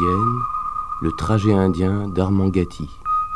indienne, le trajet indien d'Armand Gatti.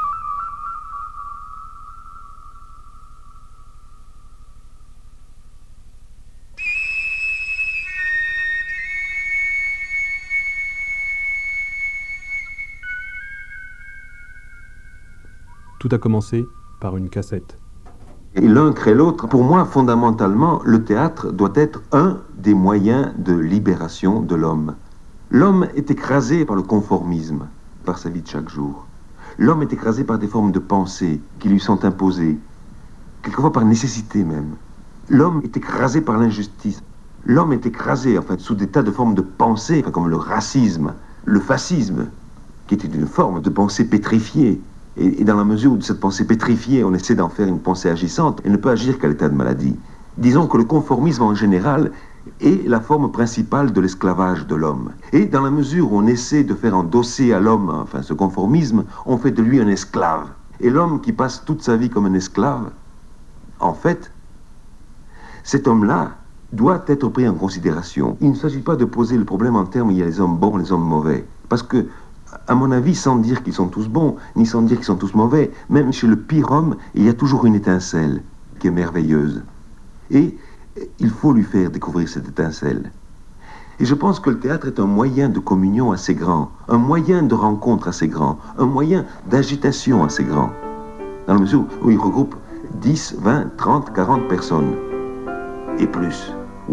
Tout a commencé par une cassette. Et l'un crée l'autre. Pour moi, fondamentalement, le théâtre doit être un des moyens de libération de l'homme. L'homme est écrasé par le conformisme, par sa vie de chaque jour. L'homme est écrasé par des formes de pensée qui lui sont imposées, quelquefois par nécessité même. L'homme est écrasé par l'injustice. L'homme est écrasé, en fait, sous des tas de formes de pensée, comme le racisme, le fascisme, qui était une forme de pensée pétrifiée. Et dans la mesure où cette pensée pétrifiée, on essaie d'en faire une pensée agissante, elle ne peut agir qu'à l'état de maladie. Disons que le conformisme en général est la forme principale de l'esclavage de l'homme. Et dans la mesure où on essaie de faire endosser à l'homme, enfin ce conformisme, on fait de lui un esclave. Et l'homme qui passe toute sa vie comme un esclave, en fait, cet homme-là doit être pris en considération. Il ne s'agit pas de poser le problème en termes où il y a les hommes bons, les hommes mauvais. Parce que, à mon avis, sans dire qu'ils sont tous bons, ni sans dire qu'ils sont tous mauvais, même chez le pire homme, il y a toujours une étincelle qui est merveilleuse. Et il faut lui faire découvrir cette étincelle. Et je pense que le théâtre est un moyen de communion assez grand, un moyen de rencontre assez grand, un moyen d'agitation assez grand, dans la mesure où il regroupe 10, 20, 30, 40 personnes, et plus.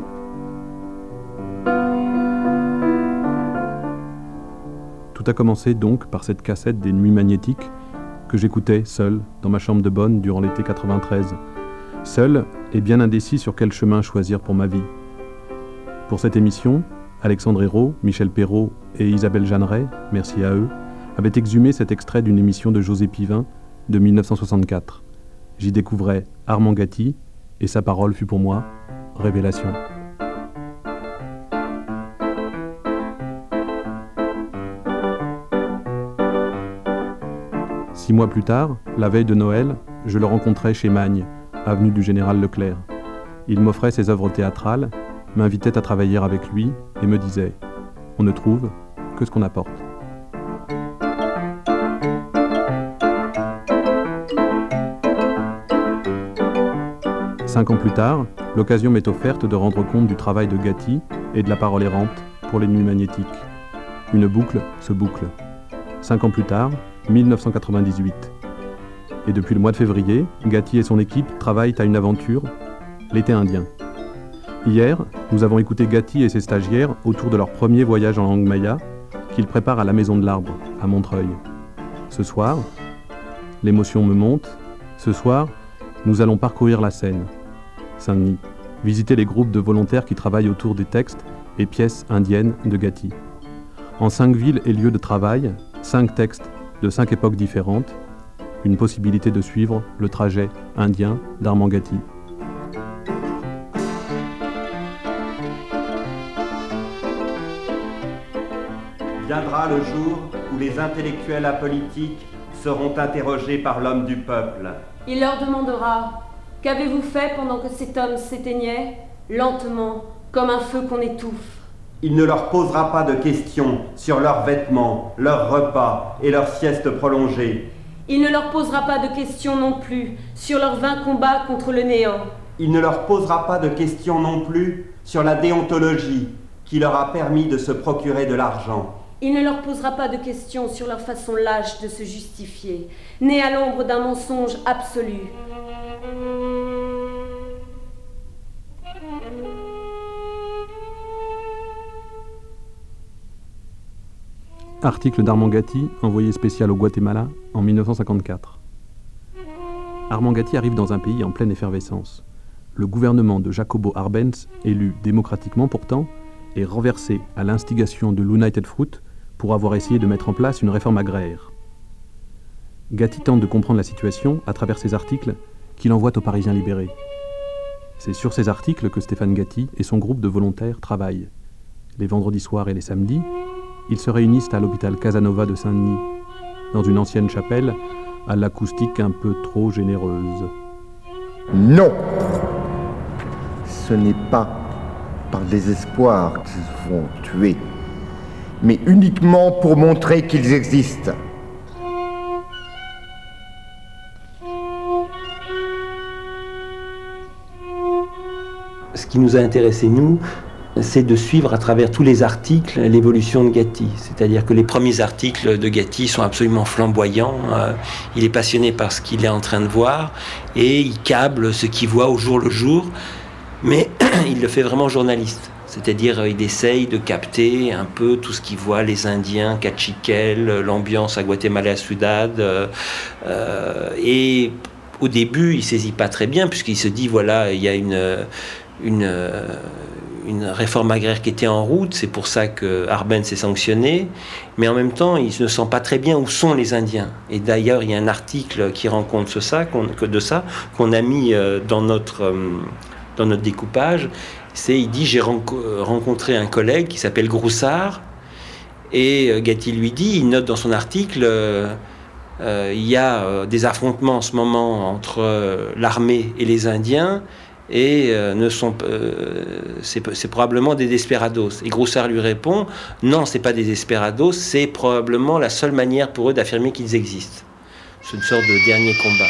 Tout a commencé donc par cette cassette des Nuits Magnétiques que j'écoutais seul dans ma chambre de bonne durant l'été 93. Seul et bien indécis sur quel chemin choisir pour ma vie. Pour cette émission, Alexandre Hérault, Michel Perrault et Isabelle Jeanneret, merci à eux, avaient exhumé cet extrait d'une émission de José Pivin de 1964. J'y découvrais Armand Gatti et sa parole fut pour moi révélation. Six mois plus tard, la veille de Noël, je le rencontrais chez Magne, avenue du Général Leclerc. Il m'offrait ses œuvres théâtrales, m'invitait à travailler avec lui et me disait « On ne trouve que ce qu'on apporte ». 5 ans plus tard, l'occasion m'est offerte de rendre compte du travail de Gatti et de la parole errante pour les Nuits Magnétiques. Une boucle se boucle. 5 ans plus tard, 1998. Et depuis le mois de février, Gatti et son équipe travaillent à une aventure, l'été indien. Hier, nous avons écouté Gatti et ses stagiaires autour de leur premier voyage en langue maya qu'ils préparent à la Maison de l'Arbre, à Montreuil. Ce soir, l'émotion me monte. Ce soir, nous allons parcourir la Seine, Saint-Denis, visiter les groupes de volontaires qui travaillent autour des textes et pièces indiennes de Gatti. En 5 villes et lieux de travail, 5 textes de 5 époques différentes, une possibilité de suivre le trajet indien d'Armand Gatti. Viendra le jour où les intellectuels apolitiques seront interrogés par l'homme du peuple. Il leur demandera « Qu'avez-vous fait pendant que cet homme s'éteignait, lentement, comme un feu qu'on étouffe ?» Il ne leur posera pas de questions sur leurs vêtements, leurs repas et leurs siestes prolongées. Il ne leur posera pas de questions non plus sur leurs vains combats contre le néant. Il ne leur posera pas de questions non plus sur la déontologie qui leur a permis de se procurer de l'argent. Il ne leur posera pas de questions sur leur façon lâche de se justifier, née à l'ombre d'un mensonge absolu. Article d'Armand Gatti, envoyé spécial au Guatemala en 1954. Armand Gatti arrive dans un pays en pleine effervescence. Le gouvernement de Jacobo Arbenz, élu démocratiquement pourtant, est renversé à l'instigation de l'United Fruit pour avoir essayé de mettre en place une réforme agraire. Gatti tente de comprendre la situation à travers ses articles qu'il envoie aux Parisiens libérés. C'est sur ces articles que Stéphane Gatti et son groupe de volontaires travaillent. Les vendredis soirs et les samedis, ils se réunissent à l'hôpital Casanova de Saint-Denis, dans une ancienne chapelle à l'acoustique un peu trop généreuse. Non! Ce n'est pas par désespoir qu'ils se font tuer, mais uniquement pour montrer qu'ils existent. Ce qui nous a intéressé, nous, c'est de suivre à travers tous les articles l'évolution de Gatti. C'est-à-dire que les premiers articles de Gatti sont absolument flamboyants. Il est passionné par ce qu'il est en train de voir et il câble ce qu'il voit au jour le jour. Mais il le fait vraiment journaliste. C'est-à-dire il essaye de capter un peu tout ce qu'il voit, les Indiens, Cachiquel, l'ambiance à Guatemala Ciudad. Et au début, il ne saisit pas très bien puisqu'il se dit, voilà, il y a une réforme agraire qui était en route, c'est pour ça que Arbenz est sanctionné, mais en même temps, il ne sent pas très bien où sont les Indiens. Et d'ailleurs, il y a un article qui rend compte de ça, qu'on a mis dans notre découpage. Il dit, j'ai rencontré un collègue qui s'appelle Groussard, et Gatti lui dit, il note dans son article, il y a des affrontements en ce moment entre l'armée et les Indiens, et c'est probablement des desperados. Et Groussard lui répond, non, c'est pas des desperados, c'est probablement la seule manière pour eux d'affirmer qu'ils existent. C'est une sorte de dernier combat.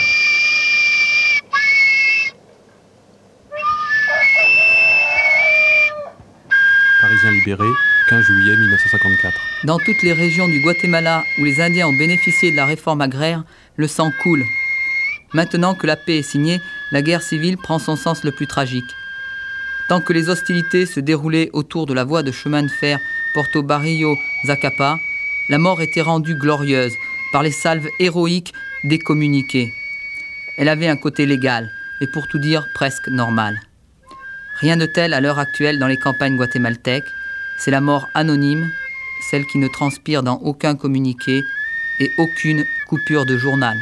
Parisien libéré, 15 juillet 1954. Dans toutes les régions du Guatemala où les Indiens ont bénéficié de la réforme agraire, le sang coule. Maintenant que la paix est signée, la guerre civile prend son sens le plus tragique. Tant que les hostilités se déroulaient autour de la voie de chemin de fer Porto Barrio-Zacapa, la mort était rendue glorieuse par les salves héroïques des communiqués. Elle avait un côté légal et pour tout dire presque normal. Rien de tel à l'heure actuelle dans les campagnes guatémaltèques. C'est la mort anonyme, celle qui ne transpire dans aucun communiqué et aucune coupure de journal.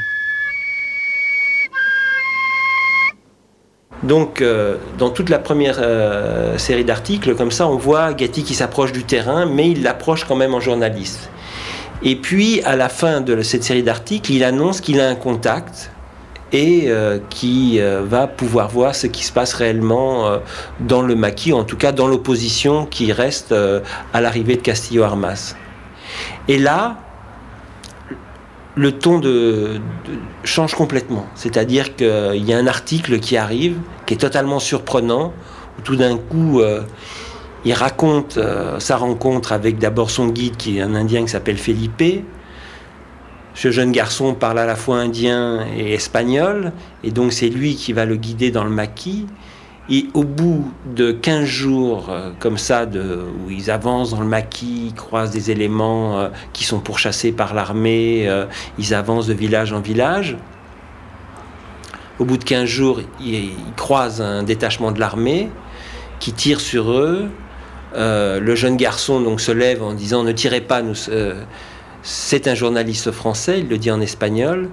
Donc, dans toute la première série d'articles, comme ça, on voit Gatti qui s'approche du terrain, mais il l'approche quand même en journaliste. Et puis, à la fin de cette série d'articles, il annonce qu'il a un contact et qui va pouvoir voir ce qui se passe réellement dans le maquis, en tout cas dans l'opposition qui reste à l'arrivée de Castillo Armas. Et là, le ton change complètement. C'est-à-dire qu'il y a un article qui arrive, qui est totalement surprenant, où tout d'un coup, il raconte sa rencontre avec d'abord son guide, qui est un Indien qui s'appelle Felipe. Ce jeune garçon parle à la fois indien et espagnol, et donc c'est lui qui va le guider dans le maquis. Et au bout de 15 jours comme ça, où ils avancent dans le maquis, ils croisent des éléments qui sont pourchassés par l'armée, ils avancent de village en village. Au bout de 15 jours, ils croisent un détachement de l'armée qui tire sur eux. Le jeune garçon donc, se lève en disant « Ne tirez pas, c'est un journaliste français », il le dit en espagnol.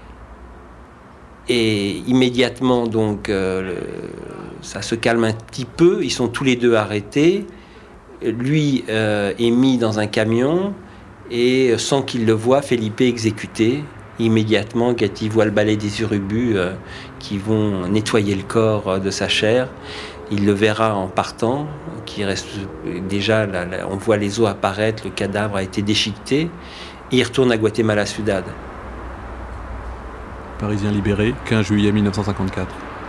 Et immédiatement, donc, ça se calme un petit peu. Ils sont tous les deux arrêtés. Lui est mis dans un camion et, sans qu'il le voie, Felipe est exécuté. Immédiatement, Gatti voit le balai des urubus qui vont nettoyer le corps de sa chair. Il le verra en partant, qui reste déjà, on voit les os apparaître, le cadavre a été déchiqueté. Et il retourne à Guatemala Ciudad. Parisien libéré, 15 juillet 1954.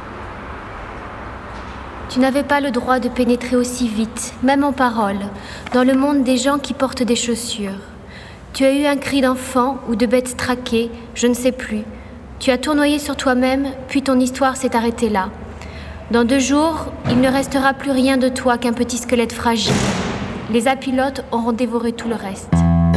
Tu n'avais pas le droit de pénétrer aussi vite, même en parole, dans le monde des gens qui portent des chaussures. Tu as eu un cri d'enfant ou de bête traquée, je ne sais plus. Tu as tournoyé sur toi-même, puis ton histoire s'est arrêtée là. Dans 2 jours, il ne restera plus rien de toi qu'un petit squelette fragile. Les apilotes auront dévoré tout le reste.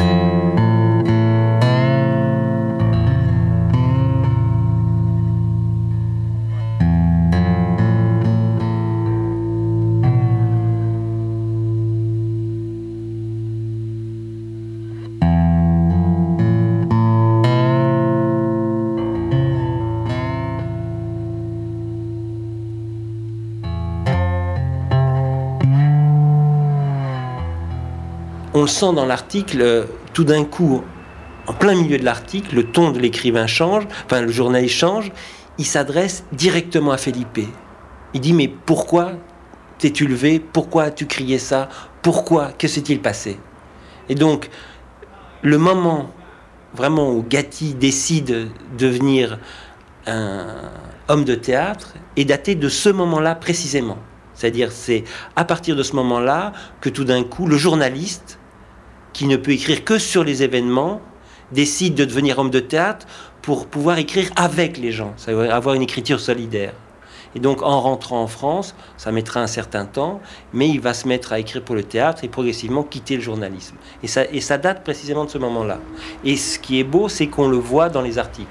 On le sent dans l'article, tout d'un coup, en plein milieu de l'article, le ton de l'écrivain change, enfin le journaliste change, il s'adresse directement à Felipe. Il dit « Mais pourquoi t'es-tu levé? Pourquoi as-tu crié ça? Pourquoi? Que s'est-il passé ?» Et donc, le moment vraiment où Gatti décide de devenir un homme de théâtre est daté de ce moment-là précisément. C'est-à-dire, c'est à partir de ce moment-là que tout d'un coup, le journaliste, qui ne peut écrire que sur les événements, décide de devenir homme de théâtre pour pouvoir écrire avec les gens, c'est-à-dire avoir une écriture solidaire. Et donc, en rentrant en France, ça mettra un certain temps, mais il va se mettre à écrire pour le théâtre et progressivement quitter le journalisme. Et ça date précisément de ce moment-là. Et ce qui est beau, c'est qu'on le voit dans les articles.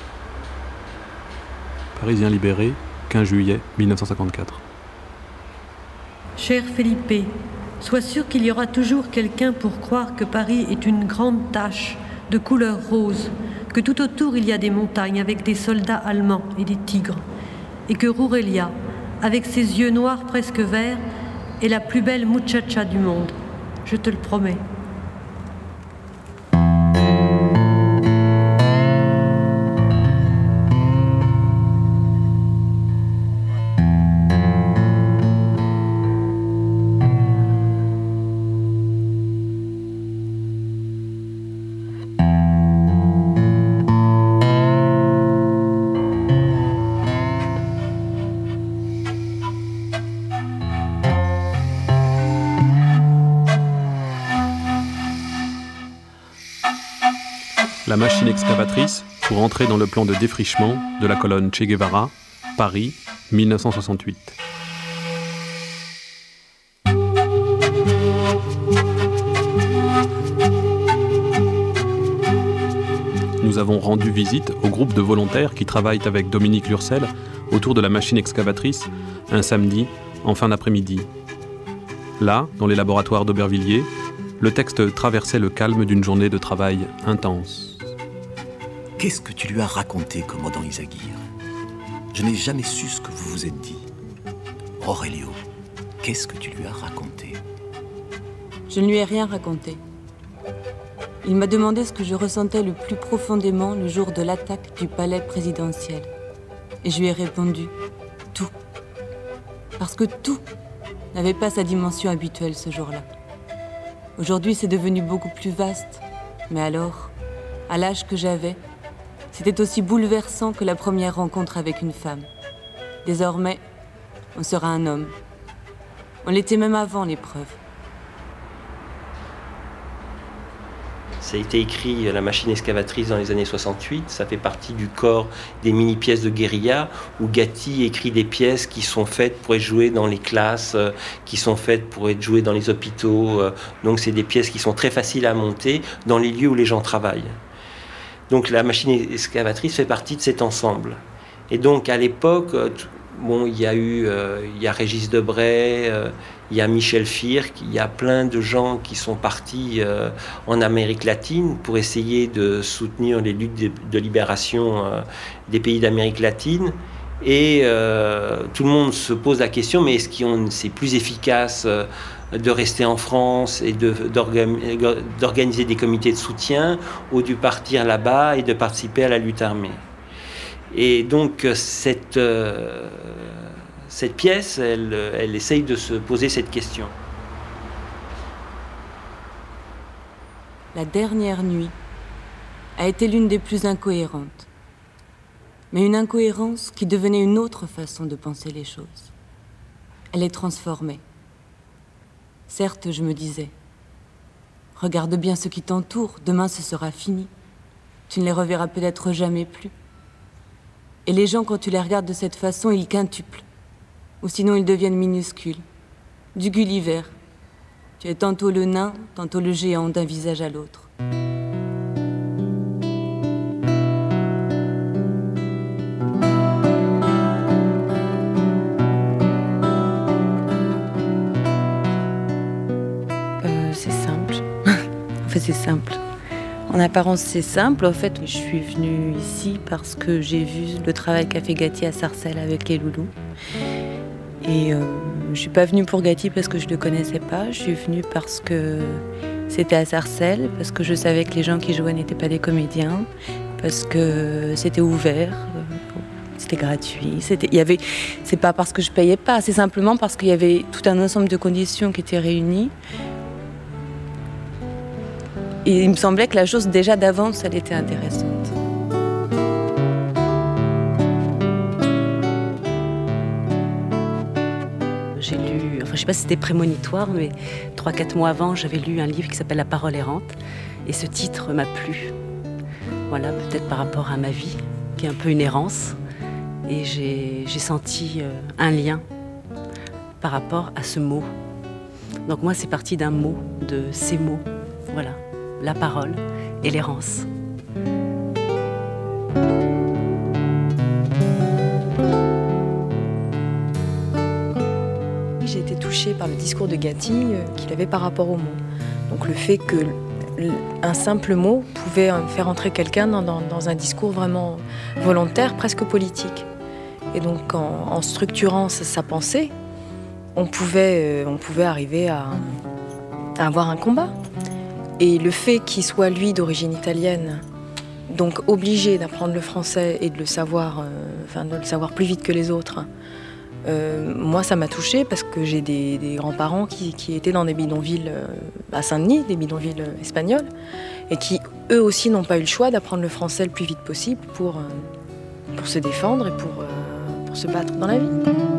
Parisien libéré, 15 juillet 1954. Cher Felipe, sois sûr qu'il y aura toujours quelqu'un pour croire que Paris est une grande tache de couleur rose, que tout autour il y a des montagnes avec des soldats allemands et des tigres, et que Rourelia, avec ses yeux noirs presque verts, est la plus belle muchacha du monde. Je te le promets. La machine excavatrice pour entrer dans le plan de défrichement de la colonne Che Guevara, Paris, 1968. Nous avons rendu visite au groupe de volontaires qui travaillent avec Dominique Lurcel autour de la machine excavatrice un samedi en fin d'après-midi. Là, dans les laboratoires d'Aubervilliers, le texte traversait le calme d'une journée de travail intense. Qu'est-ce que tu lui as raconté, commandant Izaguirre ? Je n'ai jamais su ce que vous vous êtes dit. Aurelio, qu'est-ce que tu lui as raconté ? Je ne lui ai rien raconté. Il m'a demandé ce que je ressentais le plus profondément le jour de l'attaque du palais présidentiel. Et je lui ai répondu « tout ». Parce que tout n'avait pas sa dimension habituelle ce jour-là. Aujourd'hui, c'est devenu beaucoup plus vaste. Mais alors, à l'âge que j'avais, c'était aussi bouleversant que la première rencontre avec une femme. Désormais, on sera un homme. On l'était même avant l'épreuve. Ça a été écrit, La machine excavatrice, dans les années 68. Ça fait partie du corps des mini-pièces de guérilla, où Gatti écrit des pièces qui sont faites pour être jouées dans les classes, qui sont faites pour être jouées dans les hôpitaux. Donc c'est des pièces qui sont très faciles à monter dans les lieux où les gens travaillent. Donc la machine excavatrice fait partie de cet ensemble. Et donc à l'époque, il y a Régis Debray, il y a Michel Firk, il y a plein de gens qui sont partis en Amérique latine pour essayer de soutenir les luttes de libération des pays d'Amérique latine. Et tout le monde se pose la question, mais est-ce que c'est plus efficace de rester en France et d'organiser des comités de soutien, ou de partir là-bas et de participer à la lutte armée? Et donc cette pièce, elle essaye de se poser cette question. La dernière nuit a été l'une des plus incohérentes. Mais une incohérence qui devenait une autre façon de penser les choses. Elle les transformait. Certes, je me disais, regarde bien ce qui t'entoure, demain ce sera fini. Tu ne les reverras peut-être jamais plus. Et les gens, quand tu les regardes de cette façon, ils quintuplent. Ou sinon, ils deviennent minuscules. Du Gulliver. Tu es tantôt le nain, tantôt le géant d'un visage à l'autre. C'est simple. En fait, c'est simple. En apparence, c'est simple. En fait, je suis venue ici parce que j'ai vu le travail qu'a fait Gatti à Sarcelles avec les loulous. Et je suis pas venue pour Gatti parce que je le connaissais pas. Je suis venue parce que c'était à Sarcelles, parce que je savais que les gens qui jouaient n'étaient pas des comédiens, parce que c'était ouvert, c'était gratuit. C'est pas parce que je payais pas, c'est simplement parce qu'il y avait tout un ensemble de conditions qui étaient réunies. Et il me semblait que la chose, déjà d'avance, elle était intéressante. J'ai lu, je ne sais pas si c'était prémonitoire, mais 3-4 mois avant, j'avais lu un livre qui s'appelle La parole errante. Et ce titre m'a plu. Voilà, peut-être par rapport à ma vie, qui est un peu une errance. Et j'ai senti un lien par rapport à ce mot. Donc moi, c'est parti d'un mot, de ces mots. Voilà, la parole et l'errance. J'ai été touchée par le discours de Gatti qu'il avait par rapport au mot. Donc le fait qu'un simple mot pouvait faire entrer quelqu'un dans un discours vraiment volontaire, presque politique. Et donc en structurant sa pensée, on pouvait arriver à avoir un combat. Et le fait qu'il soit, lui, d'origine italienne, donc obligé d'apprendre le français et de le savoir, de le savoir plus vite que les autres, moi, ça m'a touchée parce que j'ai des grands-parents qui étaient dans des bidonvilles à Saint-Denis, des bidonvilles espagnols, et qui, eux aussi, n'ont pas eu le choix d'apprendre le français le plus vite possible pour se défendre et pour se battre dans la vie.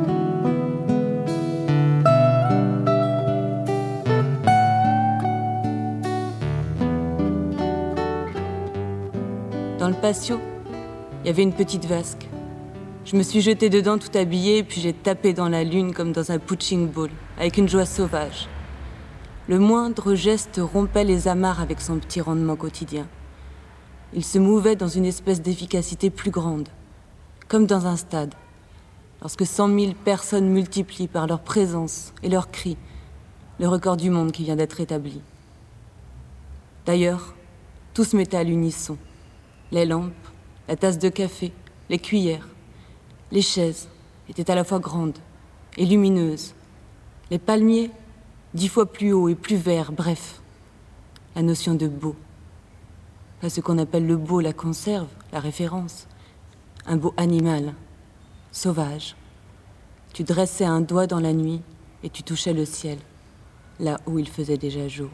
Dans le patio, il y avait une petite vasque. Je me suis jetée dedans tout habillée, puis j'ai tapé dans la lune comme dans un punching ball, avec une joie sauvage. Le moindre geste rompait les amarres avec son petit rendement quotidien. Il se mouvait dans une espèce d'efficacité plus grande, comme dans un stade, lorsque 100 000 personnes multiplient par leur présence et leurs cris le record du monde qui vient d'être établi. D'ailleurs, tout se mettait à l'unisson. Les lampes, la tasse de café, les cuillères, les chaises étaient à la fois grandes et lumineuses. Les palmiers, 10 fois plus hauts et plus verts, bref. La notion de beau. Pas ce qu'on appelle le beau, la conserve, la référence. Un beau animal, sauvage. Tu dressais un doigt dans la nuit et tu touchais le ciel, là où il faisait déjà jour.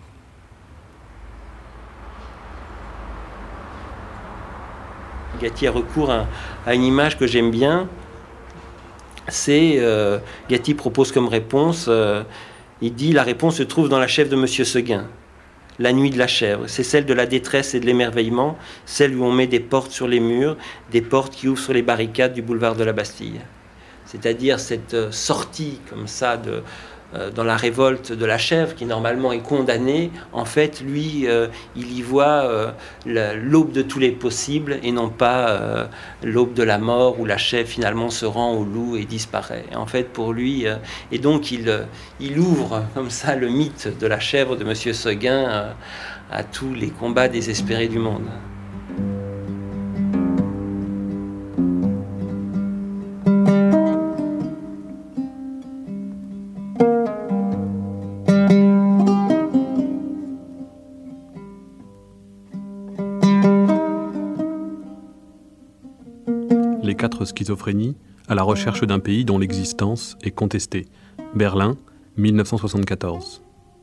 Gatti a recours à une image que j'aime bien. C'est, Gatti propose comme réponse, il dit « La réponse se trouve dans la chèvre de Monsieur Seguin. La nuit de la chèvre, c'est celle de la détresse et de l'émerveillement, celle où on met des portes sur les murs, des portes qui ouvrent sur les barricades du boulevard de la Bastille. » C'est-à-dire cette sortie comme ça dans la révolte de la chèvre, qui normalement est condamnée, en fait, lui, il y voit l'aube de tous les possibles et non pas l'aube de la mort où la chèvre finalement se rend au loup et disparaît. En fait, pour lui, et donc il ouvre comme ça le mythe de la chèvre de Monsieur Seguin à tous les combats désespérés du monde. Les 4 schizophrénies à la recherche d'un pays dont l'existence est contestée. Berlin, 1974.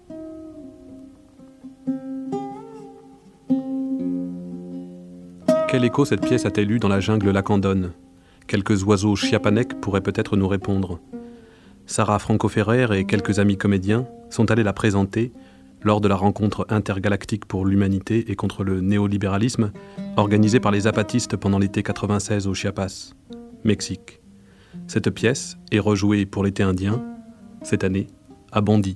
Quel écho cette pièce a-t-elle eu dans la jungle lacandone ? Quelques oiseaux chiapanecs pourraient peut-être nous répondre. Sarah Franco-Ferrer et quelques amis comédiens sont allés la présenter lors de la rencontre intergalactique pour l'humanité et contre le néolibéralisme organisée par les zapatistes pendant l'été 96 au Chiapas, Mexique. Cette pièce est rejouée pour l'été indien, cette année, à Bondy.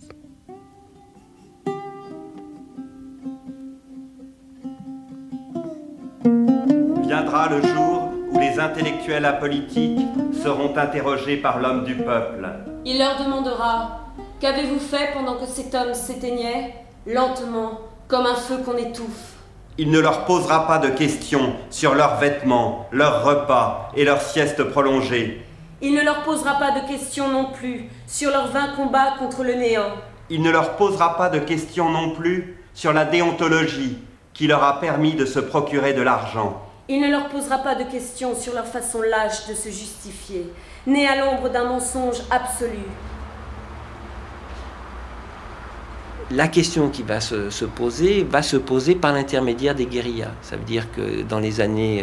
Viendra le jour où les intellectuels apolitiques seront interrogés par l'homme du peuple. Il leur demandera « Qu'avez-vous fait pendant que cet homme s'éteignait, lentement, comme un feu qu'on étouffe ?» Il ne leur posera pas de questions sur leurs vêtements, leurs repas et leurs siestes prolongées. Il ne leur posera pas de questions non plus sur leurs vains combats contre le néant. Il ne leur posera pas de questions non plus sur la déontologie qui leur a permis de se procurer de l'argent. Il ne leur posera pas de questions sur leur façon lâche de se justifier, née à l'ombre d'un mensonge absolu. la question qui va se poser par l'intermédiaire des guérillas. Ça veut dire que dans les années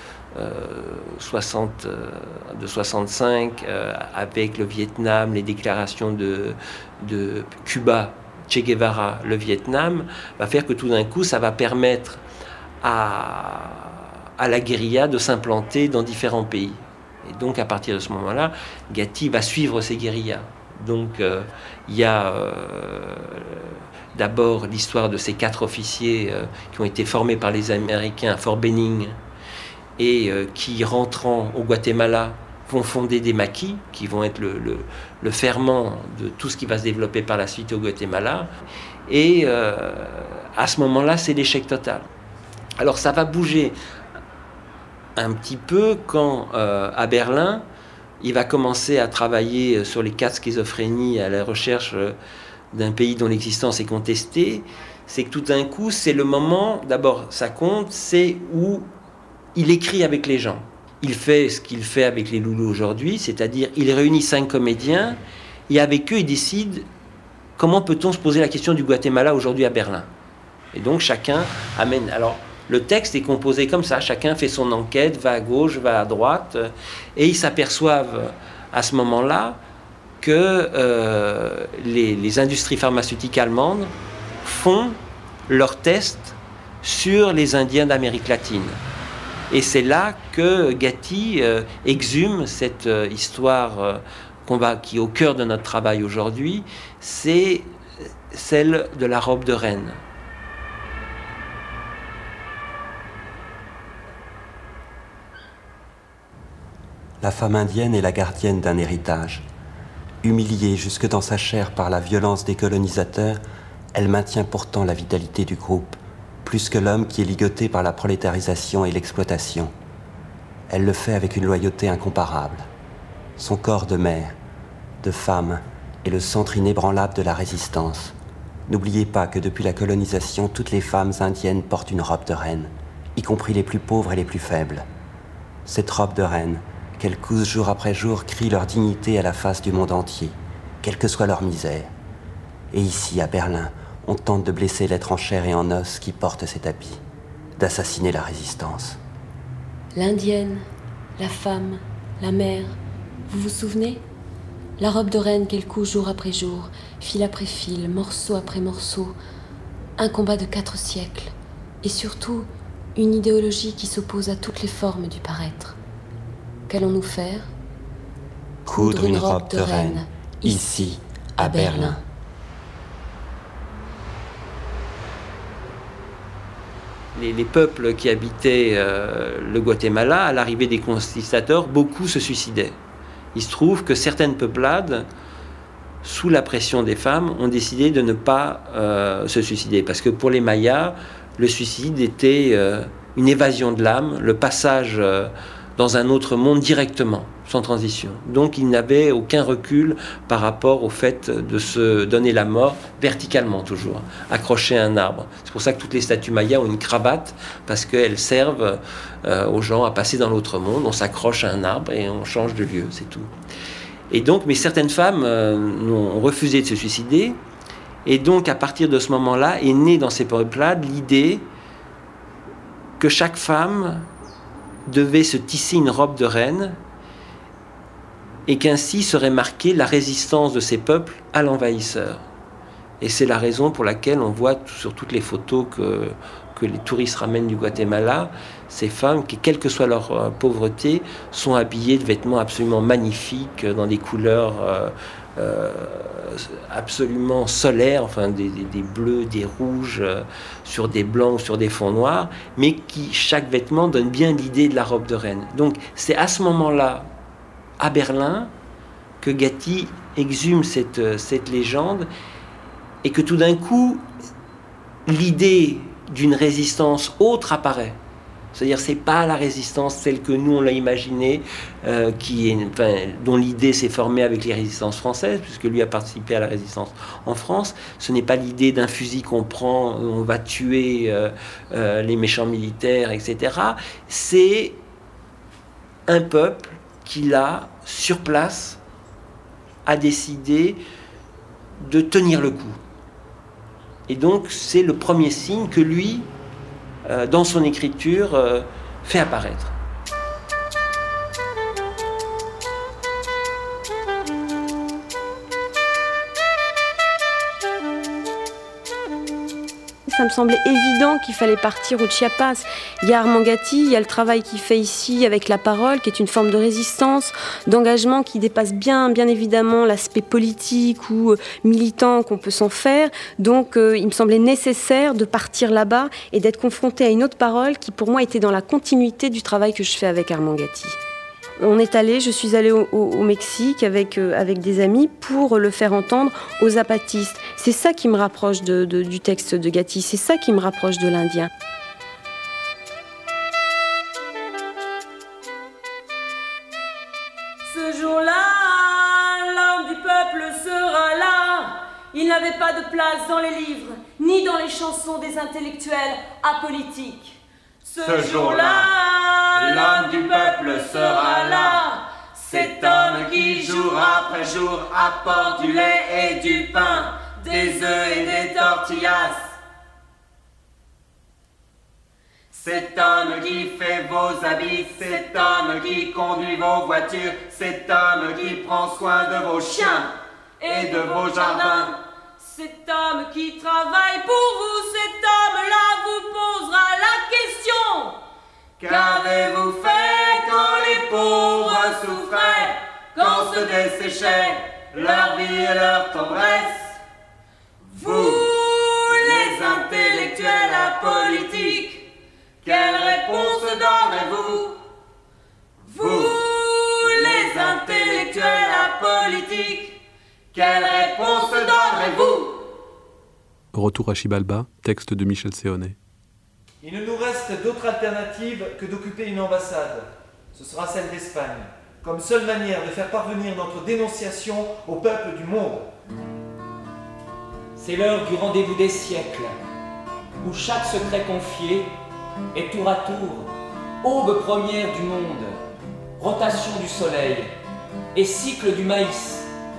65, avec le Vietnam, les déclarations de Cuba, Che Guevara, le Vietnam, va faire que tout d'un coup, ça va permettre à la guérilla de s'implanter dans différents pays. Et donc, à partir de ce moment-là, Gatti va suivre ces guérillas. Donc, il y a d'abord l'histoire de ces 4 officiers qui ont été formés par les Américains à Fort Benning et qui, rentrant au Guatemala, vont fonder des maquis qui vont être le ferment de tout ce qui va se développer par la suite au Guatemala. Et à ce moment-là, c'est l'échec total. Alors ça va bouger un petit peu quand, à Berlin, il va commencer à travailler sur les cas de schizophrénie à la recherche d'un pays dont l'existence est contestée. C'est que tout d'un coup, c'est le moment, d'abord ça compte, c'est où il écrit avec les gens. Il fait ce qu'il fait avec les loulous aujourd'hui, c'est-à-dire il réunit 5 comédiens et avec eux il décide comment peut-on se poser la question du Guatemala aujourd'hui à Berlin. Et donc chacun amène... Alors le texte est composé comme ça, chacun fait son enquête, va à gauche, va à droite, et ils s'aperçoivent à ce moment-là que les industries pharmaceutiques allemandes font leurs tests sur les Indiens d'Amérique latine. Et c'est là que Gatti exhume cette histoire qui est au cœur de notre travail aujourd'hui, c'est celle de la robe de reine. La femme indienne est la gardienne d'un héritage. Humiliée jusque dans sa chair par la violence des colonisateurs, elle maintient pourtant la vitalité du groupe, plus que l'homme qui est ligoté par la prolétarisation et l'exploitation. Elle le fait avec une loyauté incomparable. Son corps de mère, de femme, est le centre inébranlable de la résistance. N'oubliez pas que depuis la colonisation, toutes les femmes indiennes portent une robe de reine, y compris les plus pauvres et les plus faibles. Cette robe de reine, qu'elles cousent jour après jour, crie leur dignité à la face du monde entier, quelle que soit leur misère. Et ici, à Berlin, on tente de blesser l'être en chair et en os qui porte cet habit, d'assassiner la résistance. L'indienne, la femme, la mère, vous vous souvenez ? La robe de reine qu'elle coud jour après jour, fil après fil, morceau après morceau. Un combat de 4 siècles. Et surtout, une idéologie qui s'oppose à toutes les formes du paraître. Qu'allons-nous faire ? Coudre une robe de reine, ici, à Berlin. Les peuples qui habitaient le Guatemala, à l'arrivée des conquistadors, beaucoup se suicidaient. Il se trouve que certaines peuplades, sous la pression des femmes, ont décidé de ne pas se suicider. Parce que pour les Mayas, le suicide était une évasion de l'âme, le passage dans un autre monde directement, sans transition. Donc ils n'avaient aucun recul par rapport au fait de se donner la mort verticalement toujours, accroché à un arbre. C'est pour ça que toutes les statues mayas ont une cravate, parce qu'elles servent aux gens à passer dans l'autre monde. On s'accroche à un arbre et on change de lieu, c'est tout. Et donc, mais certaines femmes ont refusé de se suicider, et donc à partir de ce moment-là est née dans ces peuplades l'idée que chaque femme devait se tisser une robe de reine et qu'ainsi serait marquée la résistance de ces peuples à l'envahisseur. Et c'est la raison pour laquelle on voit sur toutes les photos que les touristes ramènent du Guatemala, ces femmes qui, quelle que soit leur pauvreté, sont habillées de vêtements absolument magnifiques, dans des couleurs absolument solaires, enfin des bleus, des rouges, sur des blancs ou sur des fonds noirs, mais qui, chaque vêtement donne bien l'idée de la robe de reine. Donc c'est à ce moment-là, à Berlin, que Gatti exhume cette légende, et que tout d'un coup, l'idée d'une résistance autre apparaît. C'est-à-dire, c'est pas la résistance telle que nous on l'a imaginée, dont l'idée s'est formée avec les résistances françaises, puisque lui a participé à la résistance en France. Ce n'est pas l'idée d'un fusil qu'on prend, on va tuer les méchants militaires, etc. C'est un peuple qui, là, sur place, a décidé de tenir le coup. Et donc c'est le premier signe que lui, dans son écriture, fait apparaître. Ça me semblait évident qu'il fallait partir au Chiapas. Il y a Armand Gatti, il y a le travail qu'il fait ici avec la parole, qui est une forme de résistance, d'engagement qui dépasse bien évidemment l'aspect politique ou militant qu'on peut s'en faire. Donc il me semblait nécessaire de partir là-bas et d'être confronté à une autre parole qui pour moi était dans la continuité du travail que je fais avec Armand Gatti. Je suis allée au Mexique avec des amis pour le faire entendre aux zapatistes. C'est ça qui me rapproche du texte de Gatti, c'est ça qui me rapproche de l'Indien. Ce jour-là, l'homme du peuple sera là. Il n'avait pas de place dans les livres, ni dans les chansons des intellectuels apolitiques. Ce jour-là, l'homme du peuple sera là. Cet homme qui jour après jour apporte du lait et du pain, des œufs et des tortillas. Cet homme qui fait vos habits, cet homme qui conduit vos voitures, cet homme qui prend soin de vos chiens et de vos jardins. Cet homme qui travaille pour vous, cet homme-là vous posera la question. Qu'avez-vous fait quand les pauvres souffraient, quand se desséchait leur vie et leur tendresse? Vous, les intellectuels apolitiques, quelle réponse donnerez-vous? Vous, les intellectuels apolitiques, quelle réponse donnerez-vous? Retour à Xibalba, texte de Michel Séonnet. Il ne nous reste d'autre alternative que d'occuper une ambassade. Ce sera celle d'Espagne, comme seule manière de faire parvenir notre dénonciation au peuple du monde. C'est l'heure du rendez-vous des siècles, où chaque secret confié est tour à tour aube première du monde, rotation du soleil et cycle du maïs.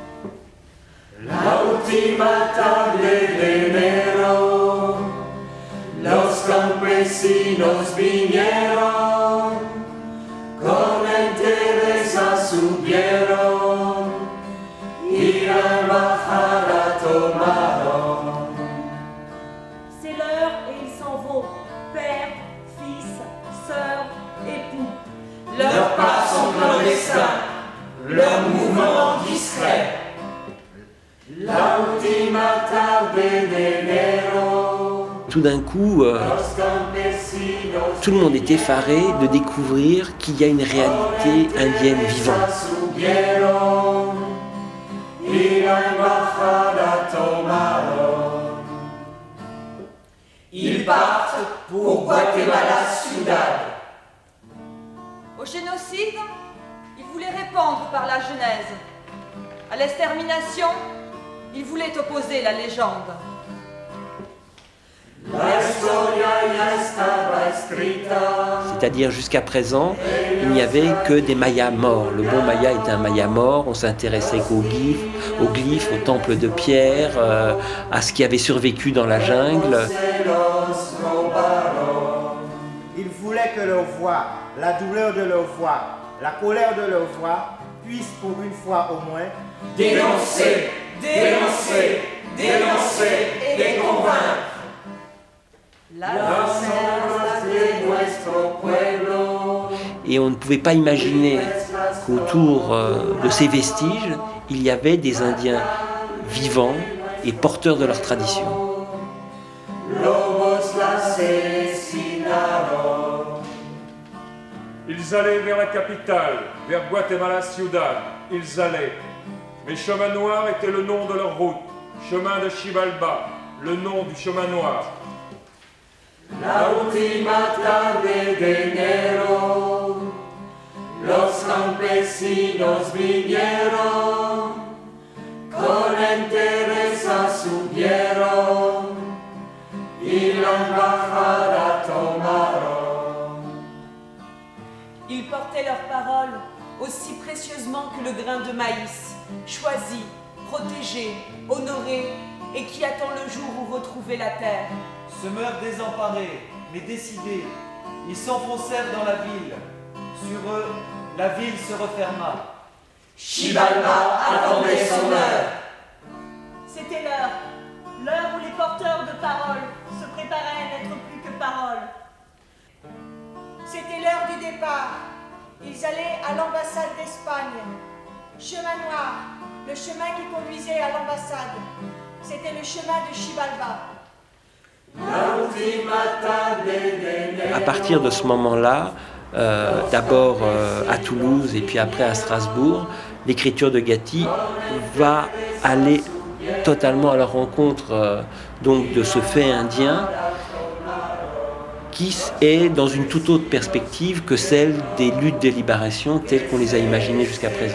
La ultimata de enero, los campesinos vinieron, con entereza subieron, y la embajada tomaron. C'est l'heure et ils s'en vont, père, fils, sœur, époux. Leurs pas sont clandestins, leurs mouvements discrets. La última tarde de enero. Tout d'un coup, tout le monde est effaré de découvrir qu'il y a une réalité indienne vivante. Ils partent pour Guatemala, Ciudad. Au génocide, ils voulaient répandre par la Genèse. À l'extermination, ils voulaient opposer la légende. C'est-à-dire jusqu'à présent, il n'y avait que des Mayas morts. Le bon Maya était un Maya mort, on s'intéressait qu'aux glyphes, aux temples de pierre, à ce qui avait survécu dans la jungle. Ils voulaient que leur voix, la douleur de leur voix, la colère de leur voix, puissent pour une fois au moins dénoncer, dénoncer, dénoncer et convaincre. Et on ne pouvait pas imaginer qu'autour de ces vestiges, il y avait des Indiens vivants et porteurs de leur tradition. Ils allaient vers la capitale, vers Guatemala Ciudad. Ils allaient. Mais Chemin Noir était le nom de leur route. Chemin de Xibalba, le nom du chemin noir. La última tarde de enero, los campesinos vinieron, con entereza subieron, y la embajada tomaron. Ils portaient leurs paroles aussi précieusement que le grain de maïs, choisi, protégé, honoré, et qui attend le jour où retrouver la terre. Se meurent désemparés, mais décidés. Ils s'enfoncèrent dans la ville. Sur eux, la ville se referma. Xibalba attendait son heure. C'était l'heure où les porteurs de parole se préparaient à n'être plus que parole. C'était l'heure du départ. Ils allaient à l'ambassade d'Espagne. Chemin noir, le chemin qui conduisait à l'ambassade. C'était le chemin de Xibalba. À partir de ce moment-là, d'abord à Toulouse et puis après à Strasbourg, l'écriture de Gatti va aller totalement à la rencontre donc de ce fait indien qui est dans une toute autre perspective que celle des luttes de libération telles qu'on les a imaginées jusqu'à présent.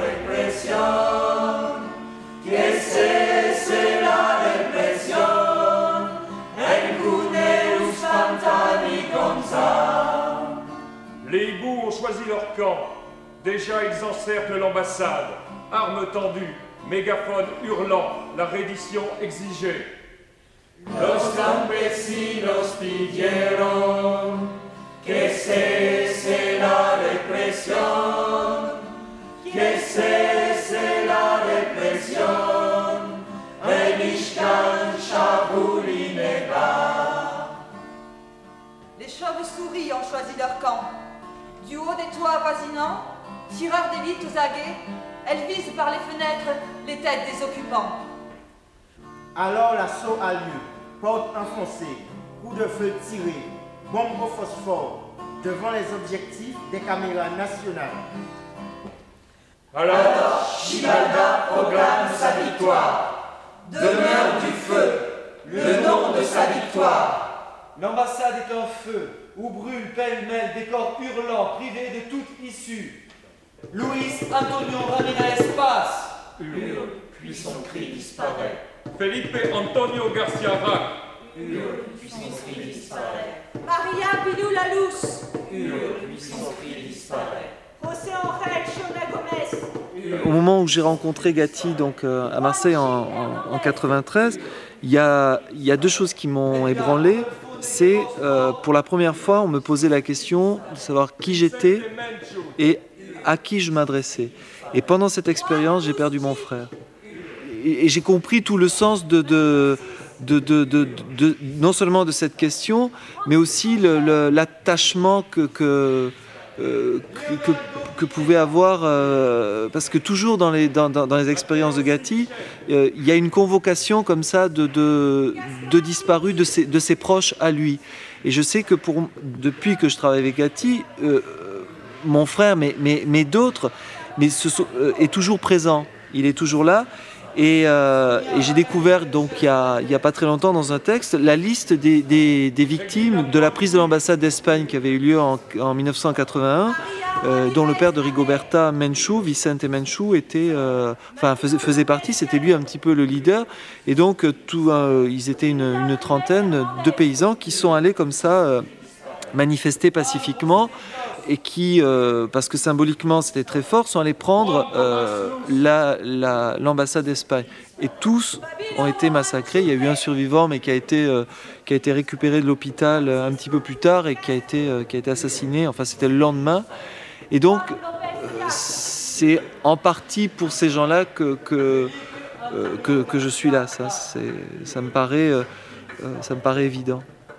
Les hiboux ont choisi leur camp. Déjà, ils encerclent l'ambassade. Armes tendues, mégaphones hurlant, la reddition exigée. Los campesinos pidieron que cese la represión, que cese la represión, Remishkan Shabulineba. Les chauves-souris ont choisi leur camp. Du haut des toits avoisinants, tireurs d'élite aux aguets, elles visent par les fenêtres les têtes des occupants. Alors l'assaut a lieu, porte enfoncée, coups de feu tirés, bombes au phosphore, devant les objectifs des caméras nationales. Alors, Xibalba proclame sa victoire. Demeure du feu, le nom de sa victoire. L'ambassade est un feu, où brûlent pêle-mêle des corps hurlants, privés de toute issue. Luis Antonio Ramirez passe. Hurle, puis son cri disparaît. Felipe Antonio Garcia Rack. Hurle, puis son cri disparaît. Maria Pilou Lalous. Hurle, puis son cri disparaît. José Angel Chona Gomez. Au moment où j'ai rencontré Gatti donc, à Marseille en 93, il y a deux choses qui m'ont ébranlé. C'est pour la première fois, on me posait la question de savoir qui j'étais et à qui je m'adressais. Et pendant cette expérience, j'ai perdu mon frère. Et j'ai compris tout le sens non seulement de cette question, mais aussi l'attachement que pouvait avoir, parce que toujours dans les expériences de Gatti, il y a une convocation comme ça de disparus, de ses proches à lui. Et je sais que depuis que je travaille avec Gatti, mon frère, mais d'autres, est toujours présent. Il est toujours là. Et j'ai découvert donc il y a pas très longtemps dans un texte la liste des victimes de la prise de l'ambassade d'Espagne qui avait eu lieu en 1981, dont le père de Rigoberta Menchú, Vicente Menchú, faisait partie. C'était lui un petit peu le leader. Et donc ils étaient une trentaine de paysans qui sont allés comme ça manifester pacifiquement. Et qui, parce que symboliquement c'était très fort, sont allés prendre l'ambassade d'Espagne. Et tous ont été massacrés. Il y a eu un survivant, mais qui a été récupéré de l'hôpital un petit peu plus tard et qui a été assassiné. Enfin, c'était le lendemain. Et donc, c'est en partie pour ces gens-là que je suis là. Ça me paraît évident.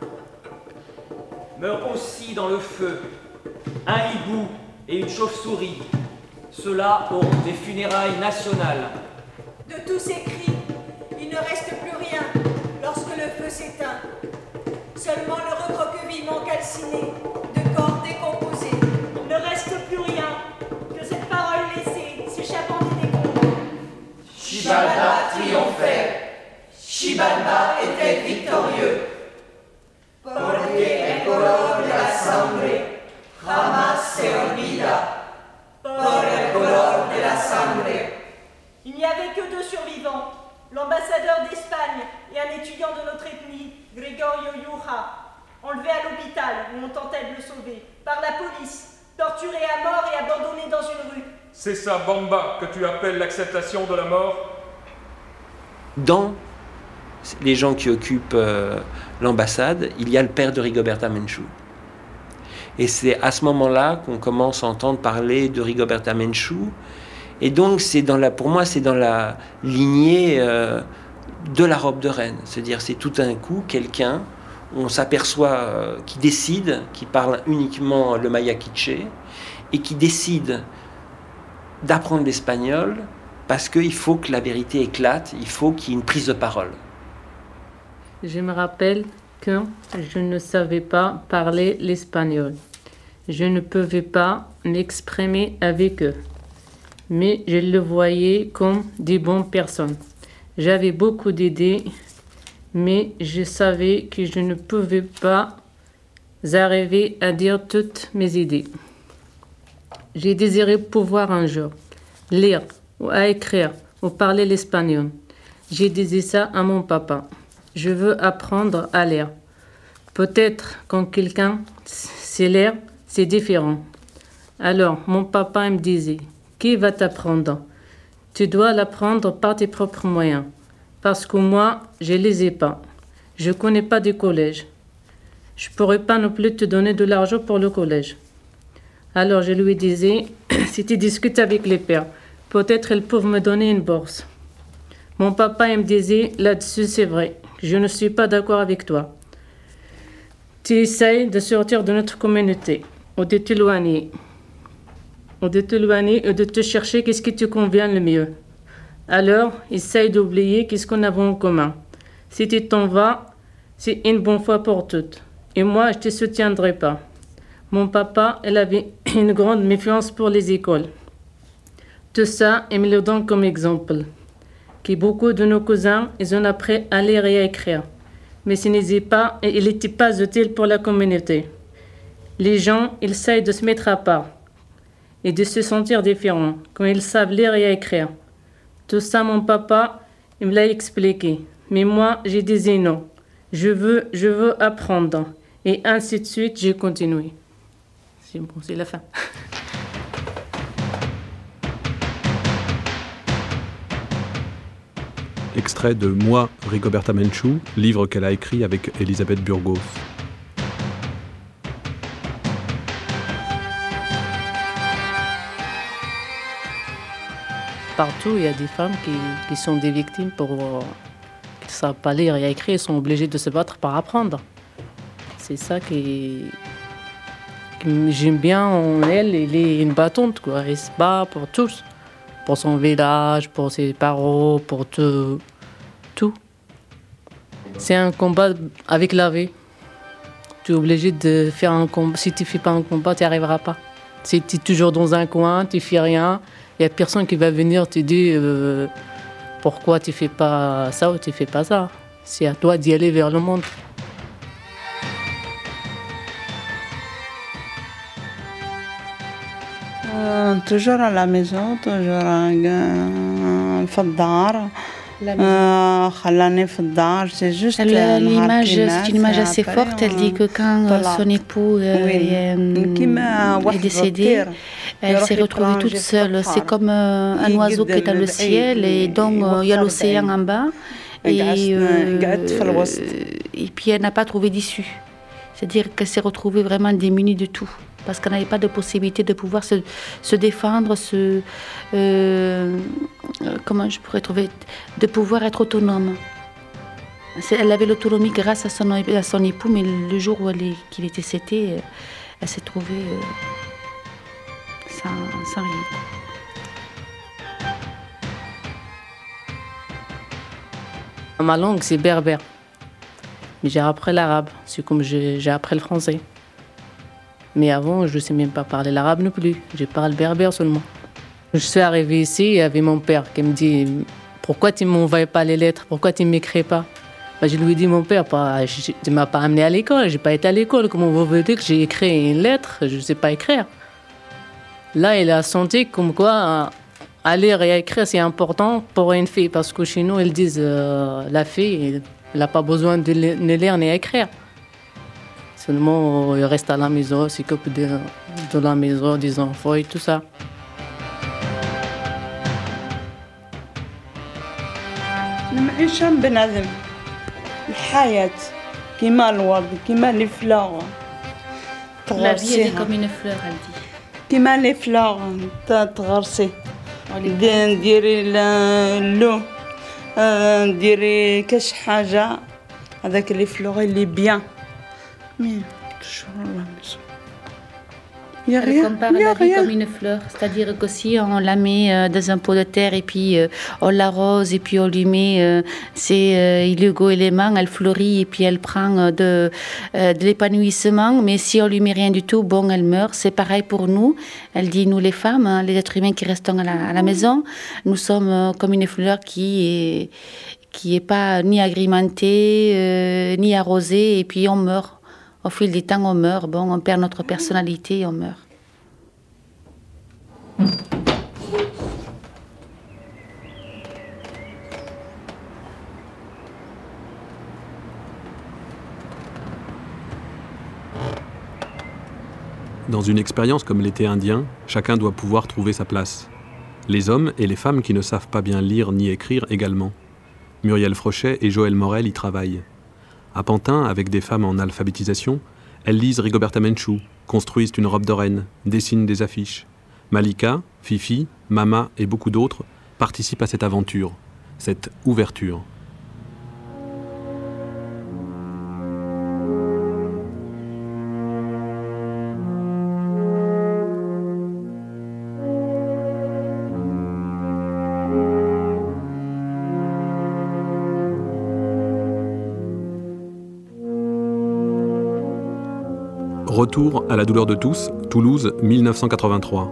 Meurt aussi dans le feu un hibou et une chauve-souris. Ceux-là auront des funérailles nationales. De tous ces cris, il ne reste plus rien lorsque le feu s'éteint. Seulement le recroquevillement calciné de corps décomposés. Il ne reste plus rien que cette parole laissée s'échappant des décombres. Xibalba triomphait. Xibalba était victorieux. Porque el color de la sangre jamás se olvida. Por el color de la sangre. Il n'y avait que 2 survivants, l'ambassadeur d'Espagne et un étudiant de notre ethnie, Gregorio Yuja, enlevé à l'hôpital où on tentait de le sauver, par la police, torturé à mort et abandonné dans une rue. C'est ça, Bamba, que tu appelles l'acceptation de la mort ? Dans les gens qui occupent l'ambassade, il y a le père de Rigoberta Menchú. Et c'est à ce moment-là qu'on commence à entendre parler de Rigoberta Menchú. Et donc, pour moi, c'est dans la lignée de la robe de reine. C'est-à-dire, c'est tout d'un coup quelqu'un, on s'aperçoit, qui décide, qui parle uniquement le maya quiché, et qui décide d'apprendre l'espagnol parce qu'il faut que la vérité éclate, il faut qu'il y ait une prise de parole. Je me rappelle que je ne savais pas parler l'espagnol. Je ne pouvais pas m'exprimer avec eux. Mais je les voyais comme des bonnes personnes. J'avais beaucoup d'idées, mais je savais que je ne pouvais pas arriver à dire toutes mes idées. J'ai désiré pouvoir un jour lire ou à écrire ou parler l'espagnol. J'ai dit ça à mon papa. Je veux apprendre à lire. Peut-être quand quelqu'un sait lire, c'est différent. Alors, mon papa me disait, qui va t'apprendre? Tu dois l'apprendre par tes propres moyens. Parce que moi, je ne les ai pas. Je ne connais pas de collège. Je ne pourrais pas non plus te donner de l'argent pour le collège. Alors, je lui disais, si tu discutes avec les pères, peut-être ils peuvent me donner une bourse. Mon papa il me disait, là-dessus, c'est vrai. Je ne suis pas d'accord avec toi. Tu essayes de sortir de notre communauté, ou de t'éloigner. Ou de t'éloigner et de te chercher qu'est-ce qui te convient le mieux. Alors, essaye d'oublier qu'est-ce qu'on a en commun. Si tu t'en vas, c'est une bonne fois pour toutes. Et moi, je ne te soutiendrai pas. Mon papa, il avait une grande méfiance pour les écoles. Tout ça, il me le donne comme exemple. Que beaucoup de nos cousins, ils ont appris à lire et à écrire. Mais il n'était pas utile pour la communauté. Les gens, ils essayent de se mettre à part et de se sentir différents quand ils savent lire et écrire. Tout ça, mon papa, il me l'a expliqué. Mais moi, j'ai dit non. Je veux apprendre. Et ainsi de suite, j'ai continué. C'est bon, c'est la fin. Extrait de Moi, Rigoberta Menchú, livre qu'elle a écrit avec Elisabeth Burgos. Partout, il y a des femmes qui sont des victimes qui ne savent pas lire et écrire, sont obligées de se battre pour apprendre. C'est ça que j'aime bien en elle. Elle est une battante, quoi. Elle se bat pour tous. Pour son village, pour ses parents, pour tout. C'est un combat avec la vie. Tu es obligé de faire un combat. Si tu ne fais pas un combat, tu n'y arriveras pas. Si tu es toujours dans un coin, tu ne fais rien, il n'y a personne qui va venir te dire pourquoi tu ne fais pas ça ou tu ne fais pas ça. C'est à toi d'y aller vers le monde. Toujours à la maison, toujours في الدار. خلاني في الدار, c'est juste l'image, c'est une image assez forte. Elle dit que quand son époux est décédé, elle s'est retrouvée toute seule. C'est comme un oiseau qui est dans le ciel et donc il y a l'océan en bas et puis elle n'a pas trouvé d'issue. C'est-à-dire qu'elle s'est retrouvée vraiment démunie de tout, parce qu'elle n'avait pas de possibilité de pouvoir se défendre, comment je pourrais trouver, de pouvoir être autonome. Elle avait l'autonomie grâce à son époux, mais le jour où qu'il était cédé, elle s'est trouvée sans rien. Ma langue, c'est berbère. Mais j'ai appris l'arabe, c'est comme j'ai appris le français. Mais avant, je ne sais même pas parler l'arabe non plus. Je parle berbère seulement. Je suis arrivée ici avec mon père qui me dit « Pourquoi tu ne m'envoies pas les lettres? Pourquoi tu ne m'écris pas ?» Je lui ai dit « Mon père, tu ne m'as pas amené à l'école, je n'ai pas été à l'école. Comment vous voulez dire que j'ai écrit une lettre? Je ne sais pas écrire. » Là, il a senti comme quoi à lire et à écrire, c'est important pour une fille. Parce que chez nous, ils disent la fille, elle n'a pas besoin de ni lire ni écrire. Seulement, il reste à la maison, s'occupe de la maison, des enfants et tout ça. المعيشة بنادم La vie, elle est comme une fleur, elle dit. كيما لي فلور تغرسي نديري اللو نديري كاش حاجه هذاك لي فلور اللي بيان مي Elle compare la vie comme une fleur, c'est-à-dire que si on la met dans un pot de terre et puis on l'arrose et puis on lui met ses éléments, elle fleurit et puis elle prend de l'épanouissement. Mais si on lui met rien du tout, bon, elle meurt. C'est pareil pour nous. Elle dit, nous les femmes, les êtres humains qui restons à la maison, nous sommes comme une fleur qui est pas ni agrémentée, ni arrosée et puis on meurt. Au fil du temps, on meurt. Bon, on perd notre personnalité et on meurt. Dans une expérience comme l'été indien, chacun doit pouvoir trouver sa place. Les hommes et les femmes qui ne savent pas bien lire ni écrire également. Muriel Frochet et Joël Morel y travaillent. À Pantin, avec des femmes en alphabétisation, elles lisent Rigoberta Menchú, construisent une robe de reine, dessinent des affiches. Malika, Fifi, Mama et beaucoup d'autres participent à cette aventure, cette ouverture. Retour à la douleur de tous, Toulouse, 1983.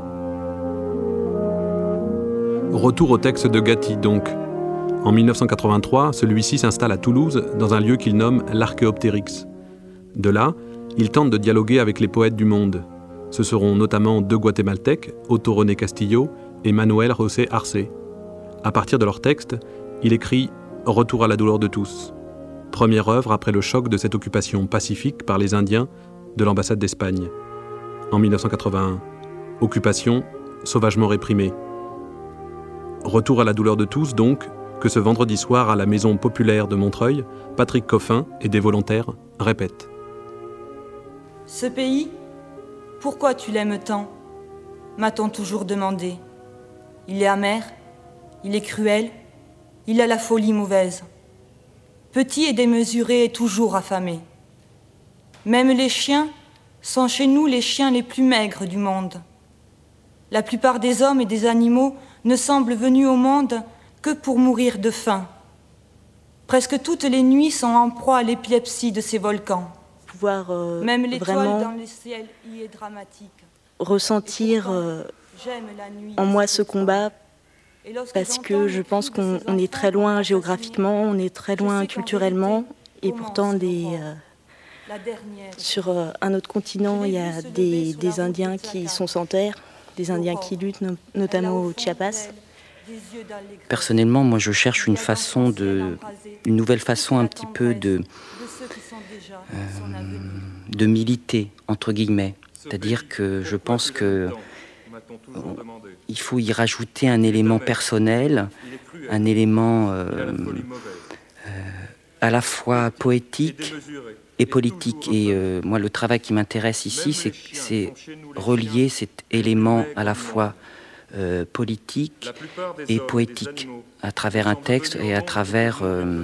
Retour au texte de Gatti, donc. En 1983, celui-ci s'installe à Toulouse, dans un lieu qu'il nomme l'Archéoptérix. De là, il tente de dialoguer avec les poètes du monde. Ce seront notamment deux Guatémaltèques, Otto René Castillo et Manuel José Arce. À partir de leurs textes, il écrit « Retour à la douleur de tous », première œuvre après le choc de cette occupation pacifique par les Indiens de l'ambassade d'Espagne. En 1981, occupation sauvagement réprimée. Retour à la douleur de tous, donc, que ce vendredi soir à la Maison populaire de Montreuil, Patrick Coffin et des volontaires répètent. Ce pays, pourquoi tu l'aimes tant ? M'a-t-on toujours demandé. Il est amer, il est cruel, il a la folie mauvaise. Petit et démesuré et toujours affamé. Même les chiens sont chez nous les chiens les plus maigres du monde. La plupart des hommes et des animaux ne semblent venus au monde que pour mourir de faim. Presque toutes les nuits sont en proie à l'épilepsie de ces volcans. Pouvoir même l'étoile vraiment dans le ciel y est dramatique. ressentir en moi ce combat parce que je pense qu'on est très loin géographiquement, on est très loin culturellement et pourtant sur un autre continent il y a des Indiens qui sont sans terre, des Indiens qui luttent notamment au Chiapas. Personnellement, moi je cherche une nouvelle façon un petit peu de militer, entre guillemets. C'est-à-dire que je pense que il faut y rajouter un élément personnel, un élément à la fois poétique et politique. Et moi, le travail qui m'intéresse ici, c'est relier cet élément à la fois politique et poétique à travers un texte et à travers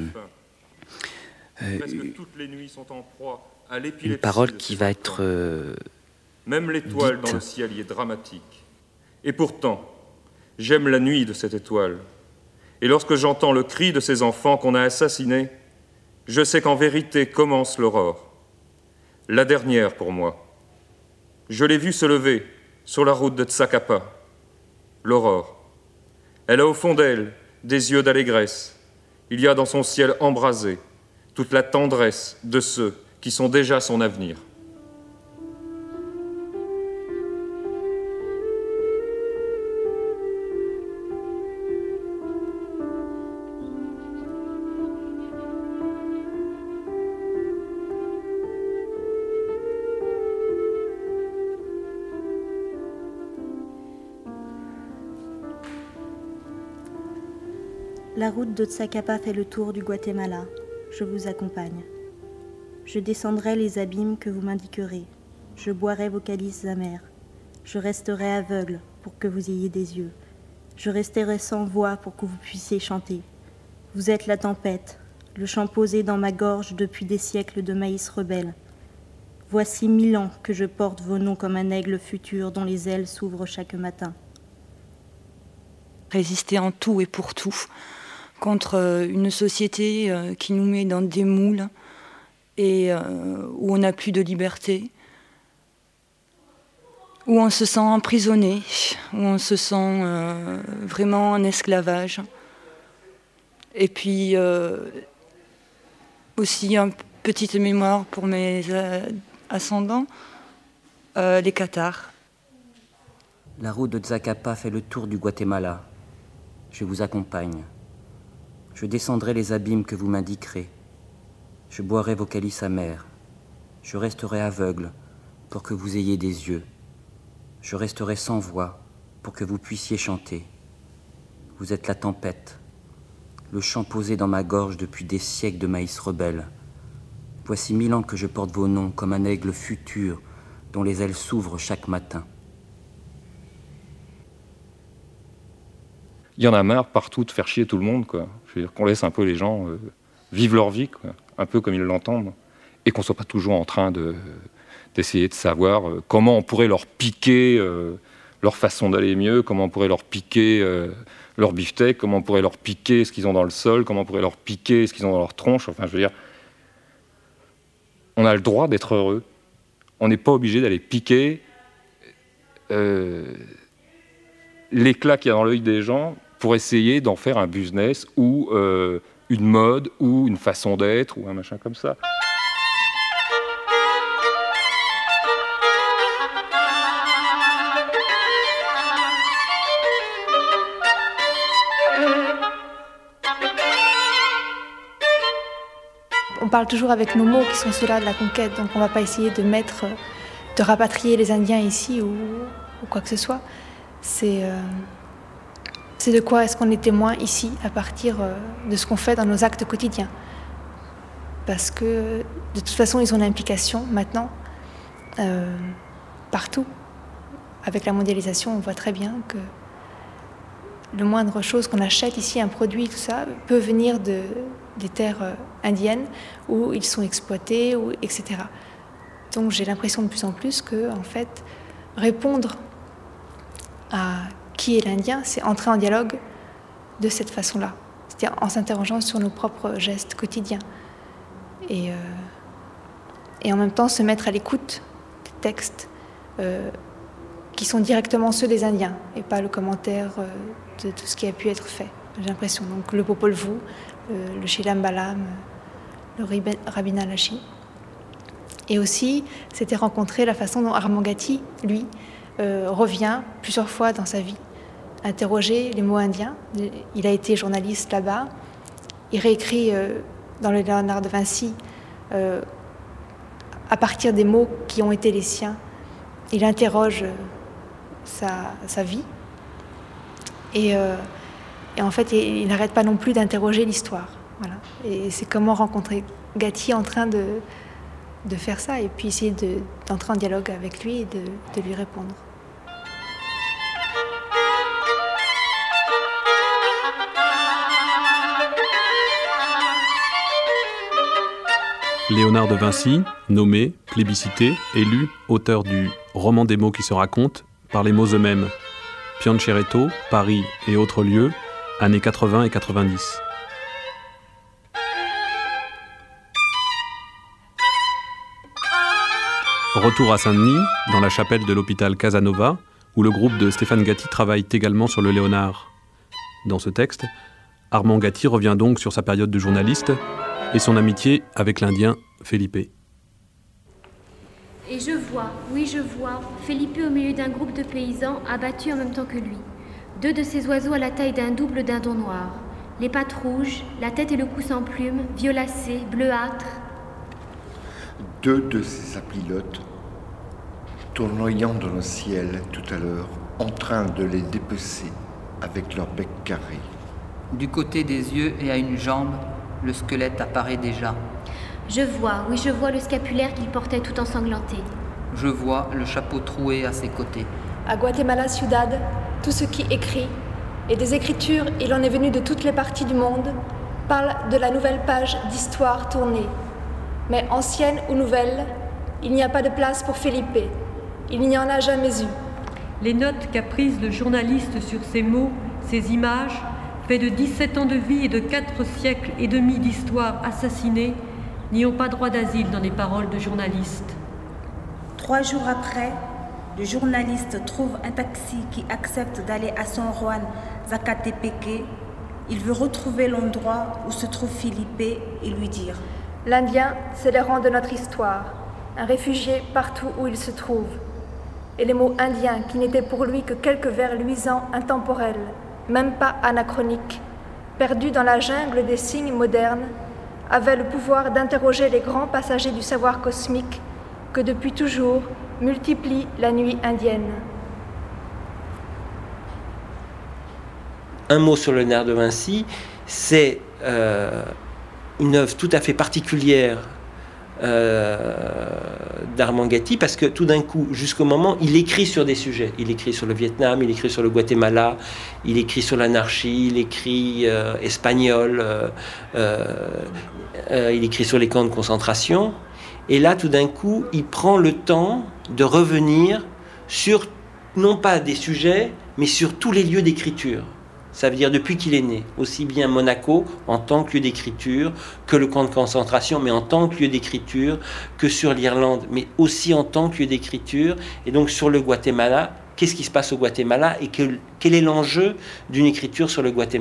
une parole qui va être même l'étoile dans le ciel y est dramatique. Et pourtant, j'aime la nuit de cette étoile. Et lorsque j'entends le cri de ces enfants qu'on a assassinés, je sais qu'en vérité commence l'aurore. La dernière pour moi. Je l'ai vue se lever sur la route de Tsakapa. L'aurore. Elle a au fond d'elle des yeux d'allégresse. Il y a dans son ciel embrasé toute la tendresse de ceux qui sont déjà son avenir. La route de Tsakapa fait le tour du Guatemala. je vous accompagne. Je descendrai les abîmes que vous m'indiquerez. Je boirai vos calices amers. Je resterai aveugle pour que vous ayez des yeux. Je resterai sans voix pour que vous puissiez chanter. Vous êtes la tempête, le chant posé dans ma gorge depuis des siècles de maïs rebelle. Voici 1000 ans que je porte vos noms comme un aigle futur dont les ailes s'ouvrent chaque matin. Résister en tout et pour tout contre une société qui nous met dans des moules et où on n'a plus de liberté, où on se sent emprisonné, où on se sent vraiment en esclavage. Et puis aussi une petite mémoire pour mes ascendants, les Cathares. La route de Zacapa fait le tour du Guatemala. Je vous accompagne. Je descendrai les abîmes que vous m'indiquerez. Je boirai vos calices amers. Je resterai aveugle pour que vous ayez des yeux. Je resterai sans voix pour que vous puissiez chanter. Vous êtes la tempête, le chant posé dans ma gorge depuis des siècles de maïs rebelle. Voici 1000 ans que je porte vos noms comme un aigle futur dont les ailes s'ouvrent chaque matin. Il y en a marre partout de faire chier tout le monde, quoi. Je veux dire qu'on laisse un peu les gens vivre leur vie, quoi, un peu comme ils l'entendent, et qu'on soit pas toujours en train d'essayer de savoir comment on pourrait leur piquer leur façon d'aller mieux, comment on pourrait leur piquer leur beefsteak, comment on pourrait leur piquer ce qu'ils ont dans le sol, comment on pourrait leur piquer ce qu'ils ont dans leur tronche. Enfin, je veux dire, on a le droit d'être heureux. On n'est pas obligé d'aller piquer l'éclat qu'il y a dans l'œil des gens pour essayer d'en faire un business ou une mode ou une façon d'être ou un machin comme ça. On parle toujours avec nos mots qui sont ceux-là de la conquête, donc on ne va pas essayer de rapatrier les Indiens ici ou quoi que ce soit. C'est de quoi est-ce qu'on est témoin ici à partir de ce qu'on fait dans nos actes quotidiens. Parce que de toute façon, ils ont une implication maintenant partout. Avec la mondialisation, on voit très bien que le moindre chose qu'on achète ici, un produit, tout ça, peut venir des terres indiennes où ils sont exploités, etc. Donc j'ai l'impression de plus en plus que, en fait, répondre à qui est l'Indien, c'est entrer en dialogue de cette façon-là, c'est-à-dire en s'interrogeant sur nos propres gestes quotidiens et en même temps se mettre à l'écoute des textes qui sont directement ceux des Indiens et pas le commentaire de tout ce qui a pu être fait. J'ai l'impression, donc le Popol Vuh, le Shilam Balam, le Rabina Lashi. Et aussi, c'était rencontrer la façon dont Armand Gatti, lui, revient plusieurs fois dans sa vie, interroger les mots indiens. Il a été journaliste là-bas. Il réécrit dans le Léonard de Vinci à partir des mots qui ont été les siens. Il interroge sa vie. Et en fait, il n'arrête pas non plus d'interroger l'histoire. Voilà. Et c'est comment rencontrer Gatti en train de faire ça et puis essayer d'entrer en dialogue avec lui et de lui répondre. Léonard de Vinci, nommé, plébiscité, élu, auteur du roman des mots qui se racontent par les mots eux-mêmes. Pianceretto, Paris et autres lieux, années 80 et 90. Retour à Saint-Denis, dans la chapelle de l'hôpital Casanova, où le groupe de Stéphane Gatti travaille également sur le Léonard. Dans ce texte, Armand Gatti revient donc sur sa période de journaliste et son amitié avec l'Indien Felipe. Et je vois, oui je vois, Felipe au milieu d'un groupe de paysans abattus en même temps que lui. 2 de ces oiseaux à la taille d'un double dindon noir. Les pattes rouges, la tête et le cou sans plumes, violacés, bleuâtres. 2 de ces apilotes tournoyant dans le ciel tout à l'heure, en train de les dépecer avec leur bec carré. Du côté des yeux et à une jambe, Le squelette apparaît déjà. Je vois le scapulaire qu'il portait tout ensanglanté. Je vois le chapeau troué à ses côtés. À Guatemala Ciudad, tout ce qui écrit, et des écritures, il en est venu de toutes les parties du monde, parle de la nouvelle page d'histoire tournée. Mais ancienne ou nouvelle, il n'y a pas de place pour Felipe. Il n'y en a jamais eu. Les notes qu'a prises le journaliste sur ces mots, ces images, fait de 17 ans de vie et de 4 siècles et demi d'histoire assassinée, n'y ont pas droit d'asile dans les paroles de journalistes. 3 jours après, le journaliste trouve un taxi qui accepte d'aller à San Juan Zacatepeque. Il veut retrouver l'endroit où se trouve Felipe et lui dire: L'Indien, c'est l'errant de notre histoire, un réfugié partout où il se trouve. Et les mots indiens, qui n'étaient pour lui que quelques vers luisants intemporels, même pas anachroniques, perdus dans la jungle des signes modernes, avaient le pouvoir d'interroger les grands passagers du savoir cosmique que depuis toujours multiplie la nuit indienne. Un mot sur le Léonard de Vinci, c'est une œuvre tout à fait particulière d'Armand Gatti, parce que tout d'un coup, jusqu'au moment, il écrit sur des sujets. Il écrit sur le Vietnam, il écrit sur le Guatemala, il écrit sur l'anarchie, il écrit espagnol, il écrit sur les camps de concentration. Et là, tout d'un coup, il prend le temps de revenir sur, non pas des sujets, mais sur tous les lieux d'écriture. Ça veut dire depuis qu'il est né, aussi bien Monaco en tant que lieu d'écriture, que le camp de concentration, mais en tant que lieu d'écriture, que sur l'Irlande, mais aussi en tant que lieu d'écriture, et donc sur le Guatemala. Qu'est-ce qui se passe au Guatemala et quel est l'enjeu d'une écriture sur le Guatemala ?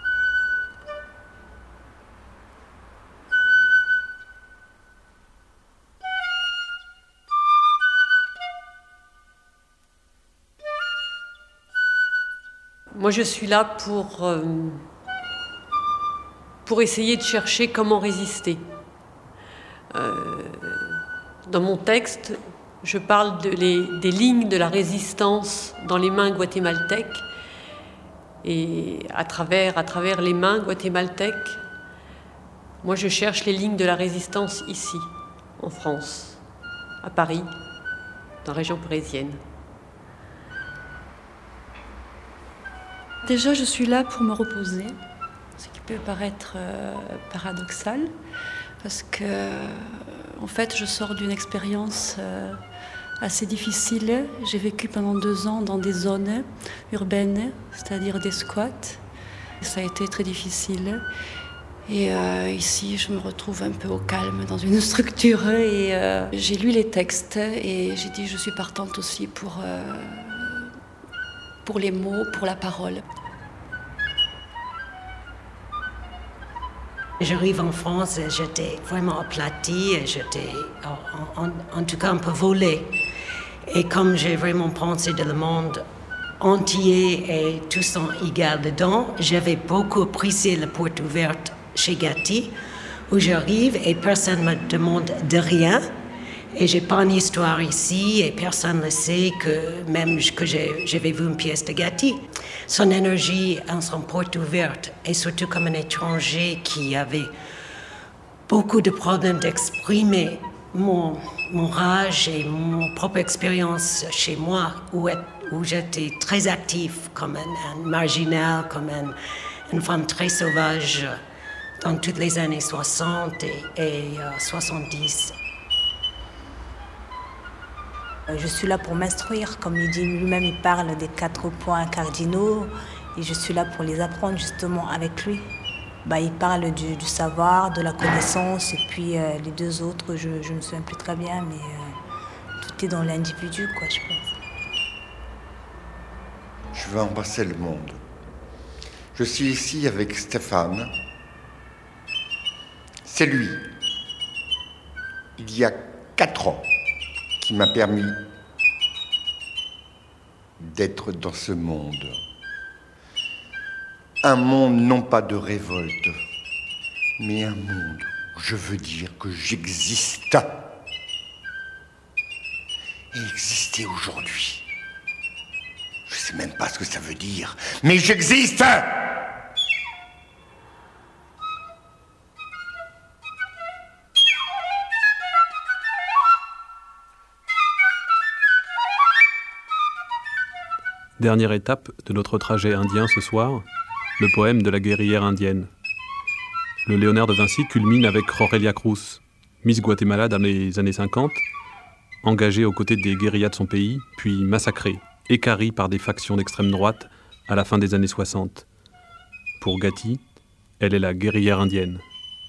Moi, je suis là pour essayer de chercher comment résister. Dans mon texte, je parle des lignes de la résistance dans les mains guatémaltèques. Et à travers les mains guatémaltèques, moi, je cherche les lignes de la résistance ici, en France, à Paris, dans la région parisienne. Déjà, je suis là pour me reposer, ce qui peut paraître paradoxal, parce que, en fait, je sors d'une expérience assez difficile. J'ai vécu pendant 2 ans dans des zones urbaines, c'est-à-dire des squats. Ça a été très difficile. Et ici, je me retrouve un peu au calme dans une structure. Et j'ai lu les textes et j'ai dit, je suis partante aussi pour les mots, pour la parole. J'arrive en France et j'étais vraiment aplatie et j'étais en tout cas un peu volée. Et comme j'ai vraiment pensé de le monde entier et tous sont égaux dedans, j'avais beaucoup apprécié la porte ouverte chez Gatti, où j'arrive et personne ne me demande de rien. Et j'ai pas une histoire ici et personne ne sait que même que j'avais vu une pièce de Gatti. Son énergie, son porte ouverte, et surtout comme un étranger qui avait beaucoup de problèmes d'exprimer mon rage et mon propre expérience chez moi, où j'étais très active comme un marginal, comme une femme très sauvage dans toutes les années 60 et 70. Je suis là pour m'instruire, comme il dit lui-même, il parle des 4 points cardinaux et je suis là pour les apprendre justement avec lui. Il parle du savoir, de la connaissance et puis les 2 autres, je ne me souviens plus très bien, mais tout est dans l'individu, quoi, je pense. Je veux embrasser le monde. Je suis ici avec Stéphane. C'est lui, il y a 4 ans, qui m'a permis d'être dans ce monde. Un monde non pas de révolte, mais un monde où je veux dire que j'existe. Et exister aujourd'hui. Je sais même pas ce que ça veut dire, mais j'existe! Dernière étape de notre trajet indien ce soir, le poème de la guerrière indienne. Le Léonard de Vinci culmine avec Aurelia Cruz, Miss Guatemala dans les années 50, engagée aux côtés des guérillas de son pays, puis massacrée, équarrie par des factions d'extrême droite à la fin des années 60. Pour Gatti, elle est la guerrière indienne.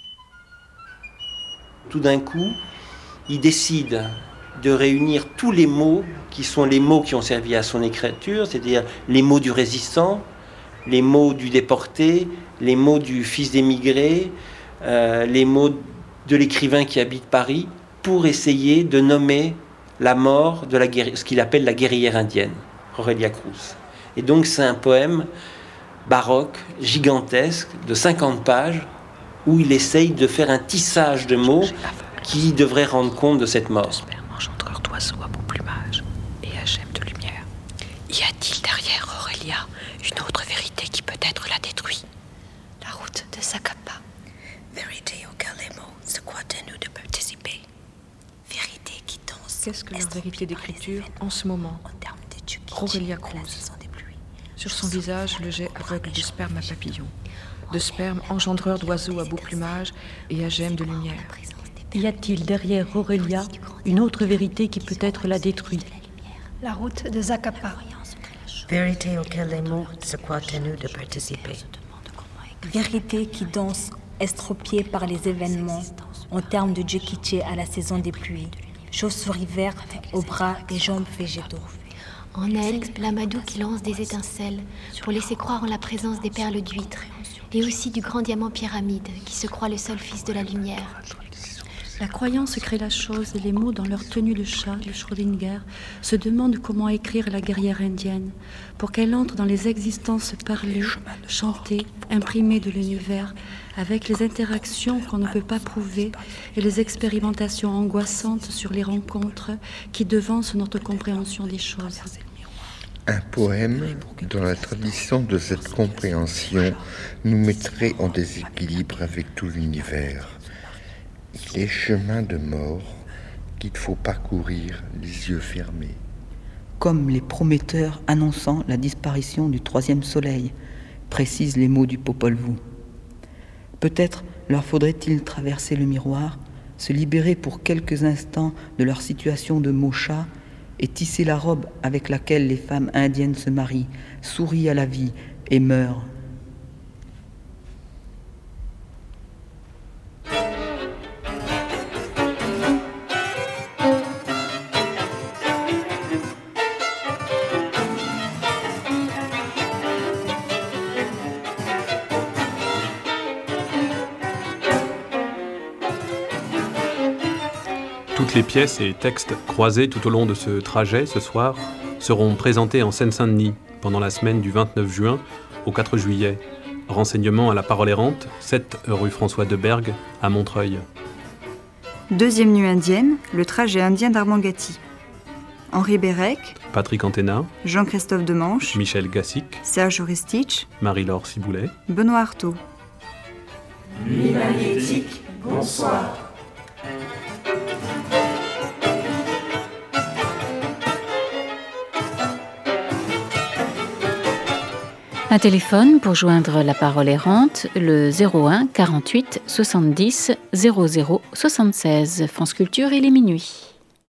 Tout d'un coup, il décide de réunir tous les mots qui sont les mots qui ont servi à son écriture, c'est-à-dire les mots du résistant, les mots du déporté, les mots du fils d'émigré, les mots de l'écrivain qui habite Paris, pour essayer de nommer la mort de ce qu'il appelle la guerrière indienne, Aurelia Cruz. Et donc c'est un poème baroque, gigantesque, de 50 pages, où il essaye de faire un tissage de mots qui devrait rendre compte de cette mort. Engendreur d'oiseaux à beau plumage et à gemme de lumière. Y a-t-il derrière Aurelia une autre vérité qui peut-être la détruit? La route de Zacapa. Vérité auquel les mots se croient à nous de participer. Vérité qui danse. Qu'est-ce que leur vérité d'écriture en ce moment? Aurelia Cruz. Sur son visage, le jet aveugle du sperme à papillon. De sperme engendreur d'oiseaux à beau plumage et à gemme de lumière. Y a-t-il derrière Aurelia une autre vérité qui peut-être la détruit? La route de Zacapa. Vérité auquel les mots se croient à nous de participer. Vérité qui danse, estropiée par les événements, en termes de Djekiché à la saison des pluies, chauves-souris vertes aux bras et jambes végétaux. En elle, l'amadou qui lance des étincelles pour laisser croire en la présence des perles d'huîtres et aussi du grand diamant pyramide qui se croit le seul fils de la lumière. La croyance crée la chose et les mots dans leur tenue de chat, de Schrödinger, se demandent comment écrire la guerrière indienne pour qu'elle entre dans les existences parlées, chantées, imprimées de l'univers, avec les interactions qu'on ne peut pas prouver et les expérimentations angoissantes sur les rencontres qui devancent notre compréhension des choses. Un poème dans la tradition de cette compréhension nous mettrait en déséquilibre avec tout l'univers. Les chemins de mort qu'il faut parcourir les yeux fermés. Comme les prometteurs annonçant la disparition du troisième soleil, précisent les mots du Popol Vuh. Peut-être leur faudrait-il traverser le miroir, se libérer pour quelques instants de leur situation de moksha et tisser la robe avec laquelle les femmes indiennes se marient, sourient à la vie et meurent. Toutes les pièces et textes croisés tout au long de ce trajet, ce soir, seront présentés en Seine-Saint-Denis pendant la semaine du 29 juin au 4 juillet. Renseignements à la Parole errante, 7 rue François Debergue, à Montreuil. Deuxième nuit indienne, le trajet indien d'Armand Gatti. Henri Bérec, Patrick Anténat, Jean-Christophe Demanche, Michel Gassic, Serge Oristich, Marie-Laure Ciboulet, Benoît Artaud. Nuit magnétique, bonsoir. Un téléphone pour joindre la Parole errante, le 01 48 70 00 76. France Culture, il est minuit.